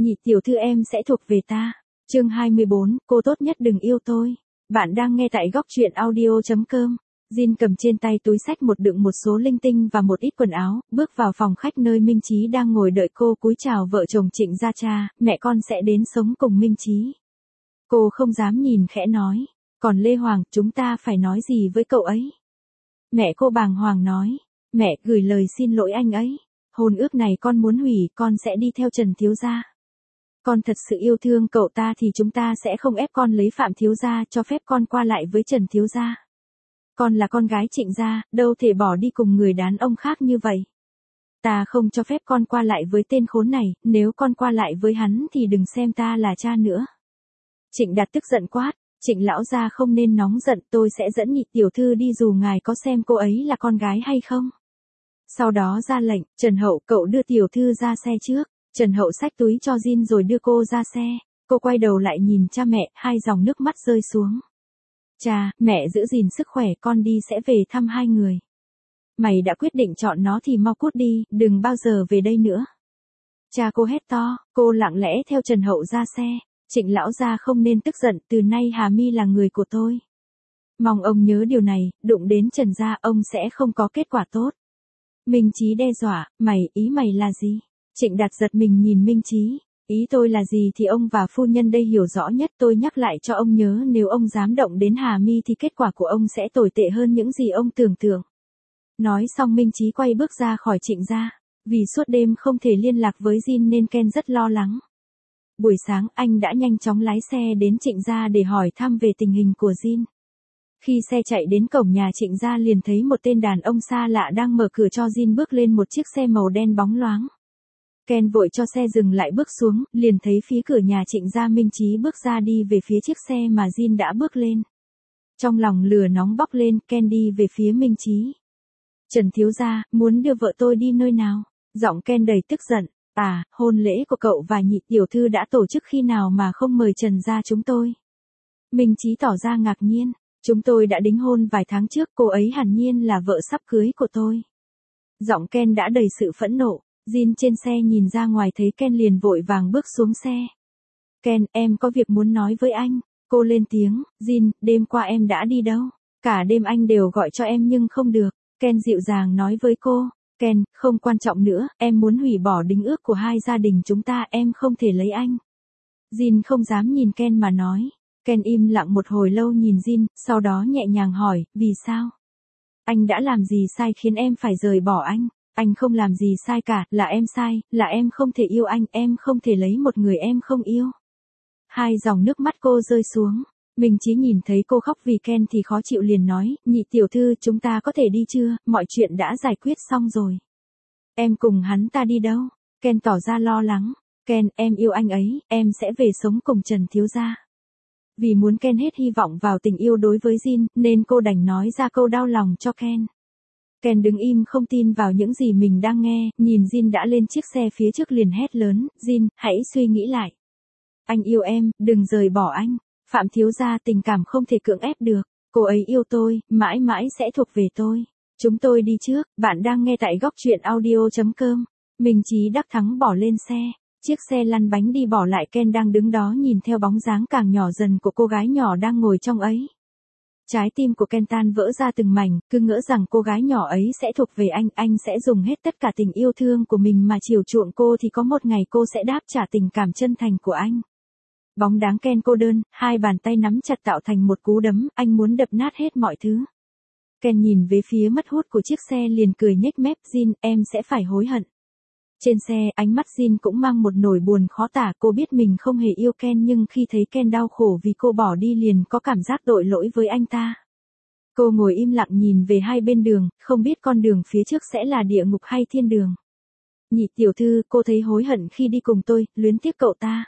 nhị tiểu thư em sẽ thuộc về ta. Chương 24, cô tốt nhất đừng yêu tôi. Bạn đang nghe tại góc truyện audio.com. Jin cầm trên tay túi xách đựng một số linh tinh và một ít quần áo, bước vào phòng khách nơi Minh Chí đang ngồi đợi cô cúi chào vợ chồng Trịnh gia cha, mẹ con sẽ đến sống cùng Minh Chí. Cô không dám nhìn khẽ nói, còn Lê Hoàng, chúng ta phải nói gì với cậu ấy? Mẹ cô bàng hoàng nói, mẹ gửi lời xin lỗi anh ấy. Hôn ước này con muốn hủy, con sẽ đi theo Trần thiếu gia. Con thật sự yêu thương cậu ta thì chúng ta sẽ không ép con lấy Phạm thiếu gia, cho phép con qua lại với Trần thiếu gia. Con là con gái Trịnh gia, đâu thể bỏ đi cùng người đàn ông khác như vậy. Ta không cho phép con qua lại với tên khốn này, nếu con qua lại với hắn thì đừng xem ta là cha nữa. Trịnh Đạt tức giận quát, Trịnh lão gia không nên nóng giận, tôi sẽ dẫn nhị tiểu thư đi dù ngài có xem cô ấy là con gái hay không. Sau đó ra lệnh, Trần Hậu cậu đưa tiểu thư ra xe trước. Trần Hậu xách túi cho Jin rồi đưa cô ra xe. Cô quay đầu lại nhìn cha mẹ, hai dòng nước mắt rơi xuống. Cha, mẹ giữ gìn sức khỏe, con đi sẽ về thăm hai người. Mày đã quyết định chọn nó thì mau cút đi, đừng bao giờ về đây nữa. Cha cô hét to, cô lặng lẽ theo Trần Hậu ra xe. Trịnh lão gia không nên tức giận, từ nay Hà My là người của tôi. Mong ông nhớ điều này, đụng đến Trần gia ông sẽ không có kết quả tốt. Minh Chí đe dọa, ý mày là gì? Trịnh Đạt giật mình nhìn Minh Chí, ý tôi là gì thì ông và phu nhân đây hiểu rõ nhất, tôi nhắc lại cho ông nhớ, nếu ông dám động đến Hà My thì kết quả của ông sẽ tồi tệ hơn những gì ông tưởng tượng. Nói xong Minh Chí quay bước ra khỏi Trịnh gia, vì suốt đêm không thể liên lạc với Jin nên Ken rất lo lắng. Buổi sáng anh đã nhanh chóng lái xe đến Trịnh gia để hỏi thăm về tình hình của Jin. Khi xe chạy đến cổng nhà Trịnh gia liền thấy một tên đàn ông xa lạ đang mở cửa cho Jin bước lên một chiếc xe màu đen bóng loáng. Ken vội cho xe dừng lại bước xuống, liền thấy phía cửa nhà Trịnh gia Minh Chí bước ra đi về phía chiếc xe mà Jin đã bước lên. Trong lòng lửa nóng bốc lên, Ken đi về phía Minh Chí. Trần thiếu gia, muốn đưa vợ tôi đi nơi nào? Giọng Ken đầy tức giận. À, hôn lễ của cậu và nhị tiểu thư đã tổ chức khi nào mà không mời Trần gia chúng tôi? Minh Chí tỏ ra ngạc nhiên. Chúng tôi đã đính hôn vài tháng trước, cô ấy hẳn nhiên là vợ sắp cưới của tôi. Giọng Ken đã đầy sự phẫn nộ. Jin trên xe nhìn ra ngoài thấy Ken liền vội vàng bước xuống xe. Ken, em có việc muốn nói với anh. Cô lên tiếng, Jin, đêm qua em đã đi đâu? Cả đêm anh đều gọi cho em nhưng không được. Ken dịu dàng nói với cô. Ken, không quan trọng nữa, em muốn hủy bỏ đính ước của hai gia đình chúng ta, em không thể lấy anh. Jin không dám nhìn Ken mà nói. Ken im lặng một hồi lâu nhìn Jin, sau đó nhẹ nhàng hỏi, vì sao? Anh đã làm gì sai khiến em phải rời bỏ anh? Anh không làm gì sai cả, là em sai, là em không thể yêu anh, em không thể lấy một người em không yêu. Hai dòng nước mắt cô rơi xuống. Minh Chí nhìn thấy cô khóc vì Ken thì khó chịu liền nói, nhị tiểu thư chúng ta có thể đi chưa, mọi chuyện đã giải quyết xong rồi. Em cùng hắn ta đi đâu? Ken tỏ ra lo lắng. Ken, em yêu anh ấy, em sẽ về sống cùng Trần thiếu gia. Vì muốn Ken hết hy vọng vào tình yêu đối với Jin, nên cô đành nói ra câu đau lòng cho Ken. Ken đứng im không tin vào những gì mình đang nghe, nhìn Jin đã lên chiếc xe phía trước liền hét lớn, Jin, hãy suy nghĩ lại. Anh yêu em, đừng rời bỏ anh. Phạm thiếu gia tình cảm không thể cưỡng ép được. Cô ấy yêu tôi, mãi mãi sẽ thuộc về tôi. Chúng tôi đi trước, bạn đang nghe tại góc truyện audio.com. Minh Chí đắc thắng bỏ lên xe. Chiếc xe lăn bánh đi bỏ lại Ken đang đứng đó nhìn theo bóng dáng càng nhỏ dần của cô gái nhỏ đang ngồi trong ấy. Trái tim của Ken tan vỡ ra từng mảnh, cứ ngỡ rằng cô gái nhỏ ấy sẽ thuộc về anh sẽ dùng hết tất cả tình yêu thương của mình mà chiều chuộng cô thì có một ngày cô sẽ đáp trả tình cảm chân thành của anh. Bóng dáng Ken cô đơn, hai bàn tay nắm chặt tạo thành một cú đấm, anh muốn đập nát hết mọi thứ. Ken nhìn về phía mất hút của chiếc xe liền cười nhếch mép, Jin, em sẽ phải hối hận. Trên xe, ánh mắt Jin cũng mang một nỗi buồn khó tả, cô biết mình không hề yêu Ken nhưng khi thấy Ken đau khổ vì cô bỏ đi liền có cảm giác tội lỗi với anh ta. Cô ngồi im lặng nhìn về hai bên đường, không biết con đường phía trước sẽ là địa ngục hay thiên đường. Nhị tiểu thư, cô thấy hối hận khi đi cùng tôi, luyến tiếc cậu ta.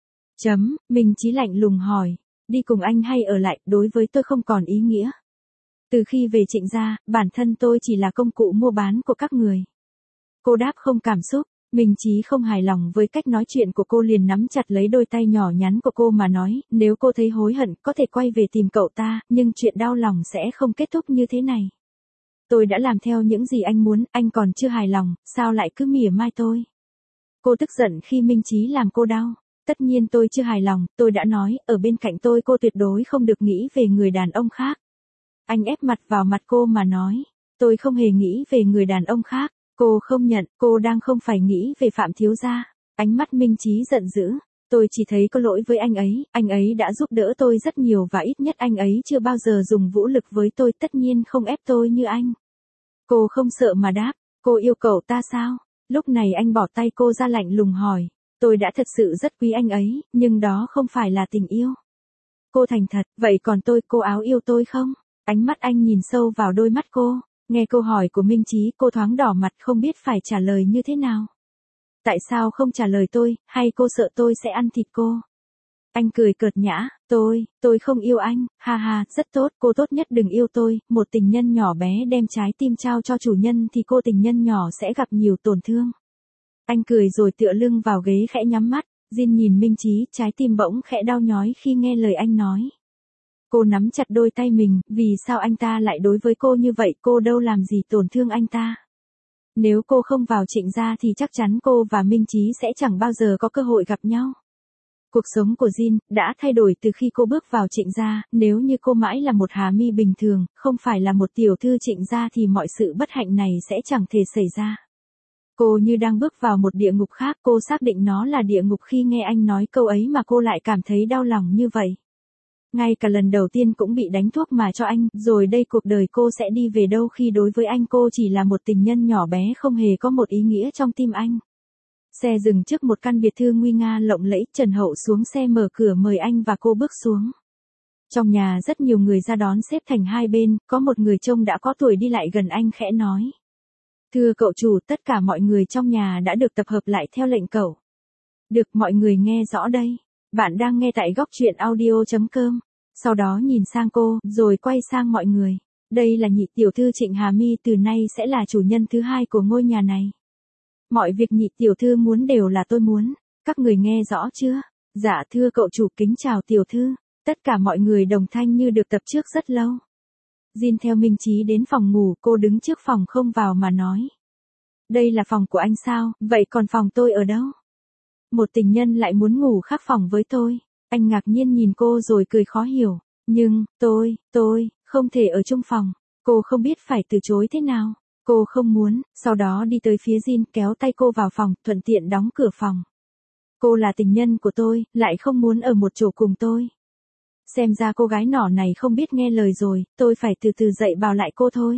Minh Chí lạnh lùng hỏi, đi cùng anh hay ở lại, đối với tôi không còn ý nghĩa. Từ khi về Trịnh gia, bản thân tôi chỉ là công cụ mua bán của các người. Cô đáp không cảm xúc. Minh Chí không hài lòng với cách nói chuyện của cô liền nắm chặt lấy đôi tay nhỏ nhắn của cô mà nói, nếu cô thấy hối hận có thể quay về tìm cậu ta, nhưng chuyện đau lòng sẽ không kết thúc như thế này. Tôi đã làm theo những gì anh muốn, anh còn chưa hài lòng, sao lại cứ mỉa mai tôi? Cô tức giận khi Minh Chí làm cô đau. Tất nhiên tôi chưa hài lòng, tôi đã nói, ở bên cạnh tôi cô tuyệt đối không được nghĩ về người đàn ông khác. Anh ép mặt vào mặt cô mà nói, tôi không hề nghĩ về người đàn ông khác. Cô không nhận, cô đang không phải nghĩ về Phạm thiếu gia. Ánh mắt Minh Chí giận dữ, tôi chỉ thấy có lỗi với anh ấy đã giúp đỡ tôi rất nhiều và ít nhất anh ấy chưa bao giờ dùng vũ lực với tôi, tất nhiên không ép tôi như anh. Cô không sợ mà đáp, cô yêu cầu ta sao? Lúc này anh bỏ tay cô ra lạnh lùng hỏi, tôi đã thật sự rất quý anh ấy, nhưng đó không phải là tình yêu. Cô thành thật, vậy còn tôi, cô áo yêu tôi không? Ánh mắt anh nhìn sâu vào đôi mắt cô, nghe câu hỏi của Minh Chí cô thoáng đỏ mặt không biết phải trả lời như thế nào. Tại sao không trả lời tôi, hay cô sợ tôi sẽ ăn thịt cô? Anh cười cợt nhã, tôi không yêu anh, ha ha, rất tốt, cô tốt nhất đừng yêu tôi, một tình nhân nhỏ bé đem trái tim trao cho chủ nhân thì cô tình nhân nhỏ sẽ gặp nhiều tổn thương. Anh cười rồi tựa lưng vào ghế khẽ nhắm mắt, Jin nhìn Minh Chí, trái tim bỗng khẽ đau nhói khi nghe lời anh nói. Cô nắm chặt đôi tay mình, vì sao anh ta lại đối với cô như vậy, cô đâu làm gì tổn thương anh ta. Nếu cô không vào Trịnh gia thì chắc chắn cô và Minh Chí sẽ chẳng bao giờ có cơ hội gặp nhau. Cuộc sống của Jin đã thay đổi từ khi cô bước vào Trịnh gia, nếu như cô mãi là một Hà Mi bình thường, không phải là một tiểu thư Trịnh gia thì mọi sự bất hạnh này sẽ chẳng thể xảy ra. Cô như đang bước vào một địa ngục khác, cô xác định nó là địa ngục khi nghe anh nói câu ấy mà cô lại cảm thấy đau lòng như vậy. Ngay cả lần đầu tiên cũng bị đánh thuốc mà cho anh, rồi đây cuộc đời cô sẽ đi về đâu khi đối với anh cô chỉ là một tình nhân nhỏ bé không hề có một ý nghĩa trong tim anh. Xe dừng trước một căn biệt thư nguy nga lộng lẫy, Trần Hậu xuống xe mở cửa mời anh và cô bước xuống. Trong nhà rất nhiều người ra đón xếp thành hai bên, có một người trông đã có tuổi đi lại gần anh khẽ nói. Thưa cậu chủ, tất cả mọi người trong nhà đã được tập hợp lại theo lệnh cậu. Được, mọi người nghe rõ đây. Bạn đang nghe tại góc truyện audio.com. Sau đó nhìn sang cô, rồi quay sang mọi người. Đây là nhị tiểu thư Trịnh Hà Mi, từ nay sẽ là chủ nhân thứ hai của ngôi nhà này. Mọi việc nhị tiểu thư muốn đều là tôi muốn. Các người nghe rõ chưa? Dạ thưa cậu chủ, kính chào tiểu thư. Tất cả mọi người đồng thanh như được tập trước rất lâu. Jin theo Minh Chí đến phòng ngủ, cô đứng trước phòng không vào mà nói. Đây là phòng của anh sao, vậy còn phòng tôi ở đâu? Một tình nhân lại muốn ngủ khác phòng với tôi. Anh ngạc nhiên nhìn cô rồi cười khó hiểu. Nhưng, tôi, không thể ở chung phòng. Cô không biết phải từ chối thế nào. Cô không muốn, sau đó đi tới phía Jin kéo tay cô vào phòng, thuận tiện đóng cửa phòng. Cô là tình nhân của tôi, lại không muốn ở một chỗ cùng tôi. Xem ra cô gái nhỏ này không biết nghe lời rồi, tôi phải từ từ dạy bảo lại cô thôi.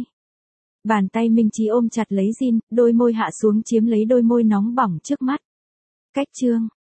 Bàn tay Minh Chí ôm chặt lấy Jin, đôi môi hạ xuống chiếm lấy đôi môi nóng bỏng trước mắt. Cách chương